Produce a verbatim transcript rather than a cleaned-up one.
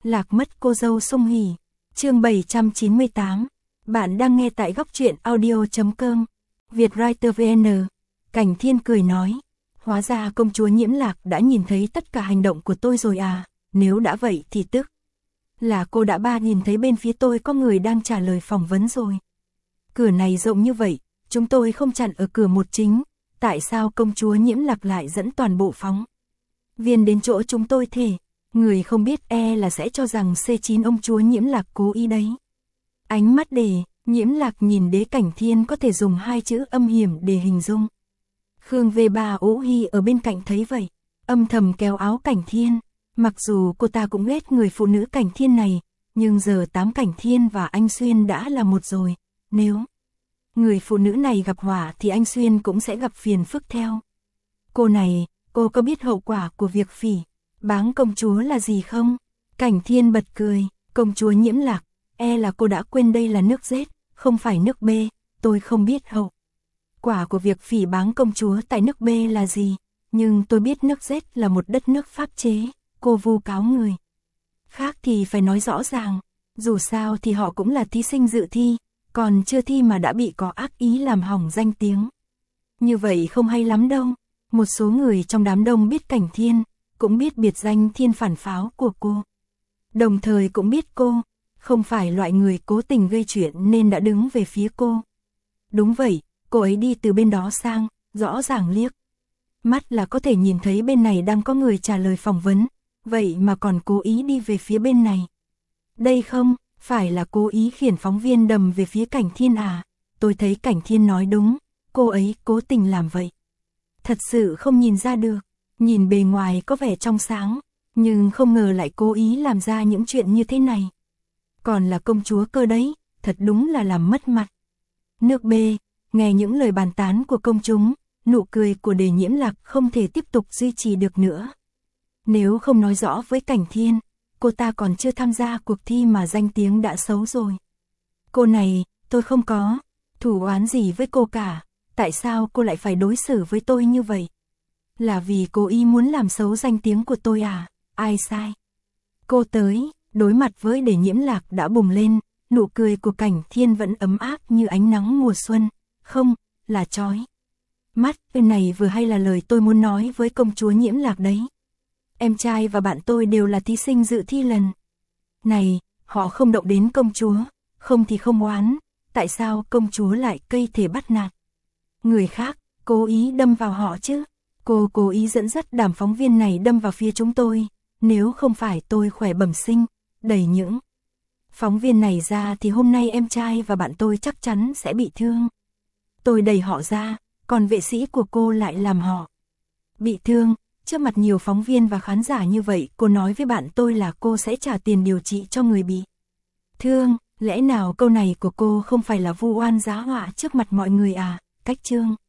Lạc mất cô dâu sung hỉ. Chương bảy trăm chín mươi tám. Bạn đang nghe tại góc truyện audio chấm com. Vietwriter vê en. Cảnh Thiên cười nói. Hóa ra công chúa Nhiễm Lạc đã nhìn thấy tất cả hành động của tôi rồi à, nếu đã vậy thì tức là cô đã ba nhìn thấy bên phía tôi có người đang trả lời phỏng vấn rồi. Cửa này rộng như vậy, chúng tôi không chặn ở cửa một chính, tại sao công chúa Nhiễm Lạc lại dẫn toàn bộ phóng viên đến chỗ chúng tôi thế? Người không biết e là sẽ cho rằng xê chín ông chúa Nhiễm Lạc cố ý đấy. Ánh mắt để Nhiễm Lạc nhìn Đế Cảnh Thiên có thể dùng hai chữ âm hiểm để hình dung. Khương vê ba Ố Hy ở bên cạnh thấy vậy, âm thầm kéo áo Cảnh Thiên. Mặc dù cô ta cũng ghét người phụ nữ Cảnh Thiên này, nhưng giờ tám Cảnh Thiên và anh Xuyên đã là một rồi. Nếu người phụ nữ này gặp họa thì anh Xuyên cũng sẽ gặp phiền phức theo. Cô này, cô có biết hậu quả của việc phỉ báng công chúa là gì không? Cảnh Thiên bật cười, công chúa Nhiễm Lạc, e là cô đã quên đây là nước Z, không phải nước B, tôi không biết hậu quả của việc phỉ báng công chúa tại nước B là gì, nhưng tôi biết nước Z là một đất nước pháp chế, cô vu cáo người khác thì phải nói rõ ràng, dù sao thì họ cũng là thí sinh dự thi, còn chưa thi mà đã bị có ác ý làm hỏng danh tiếng. Như vậy không hay lắm đâu. Một số người trong đám đông biết Cảnh Thiên, cũng biết biệt danh Thiên phản pháo của cô. Đồng thời cũng biết cô không phải loại người cố tình gây chuyện nên đã đứng về phía cô. Đúng vậy, cô ấy đi từ bên đó sang, rõ ràng liếc mắt là có thể nhìn thấy bên này đang có người trả lời phỏng vấn, vậy mà còn cố ý đi về phía bên này. Đây không phải là cố ý khiển phóng viên đầm về phía Cảnh Thiên à? Tôi thấy Cảnh Thiên nói đúng, cô ấy cố tình làm vậy. Thật sự không nhìn ra được, nhìn bề ngoài có vẻ trong sáng, nhưng không ngờ lại cố ý làm ra những chuyện như thế này. Còn là công chúa cơ đấy, thật đúng là làm mất mặt. Nước B, nghe những lời bàn tán của công chúng, nụ cười của Đề Nhiễm Lạc không thể tiếp tục duy trì được nữa. Nếu không nói rõ với Cảnh Thiên, cô ta còn chưa tham gia cuộc thi mà danh tiếng đã xấu rồi. Cô này, tôi không có thù oán gì với cô cả, tại sao cô lại phải đối xử với tôi như vậy? Là vì cố ý muốn làm xấu danh tiếng của tôi à? Ai sai? Cô tới, đối mặt với Đề Nhiễm Lạc đã bùng lên, nụ cười của Cảnh Thiên vẫn ấm áp như ánh nắng mùa xuân, không, là chói mắt. Bên này vừa hay là lời tôi muốn nói với công chúa Nhiễm Lạc đấy. Em trai và bạn tôi đều là thí sinh dự thi lần này, họ không động đến công chúa, không thì không oán, tại sao công chúa lại cây thể bắt nạt người khác, cố ý đâm vào họ chứ? Cô cố ý dẫn dắt đám phóng viên này đâm vào phía chúng tôi, nếu không phải tôi khỏe bẩm sinh, đẩy những phóng viên này ra thì hôm nay em trai và bạn tôi chắc chắn sẽ bị thương. Tôi đẩy họ ra, còn vệ sĩ của cô lại làm họ bị thương. Trước mặt nhiều phóng viên và khán giả như vậy, cô nói với bạn tôi là cô sẽ trả tiền điều trị cho người bị thương. Lẽ nào câu này của cô không phải là vu oan giá họa trước mặt mọi người à? Cách chương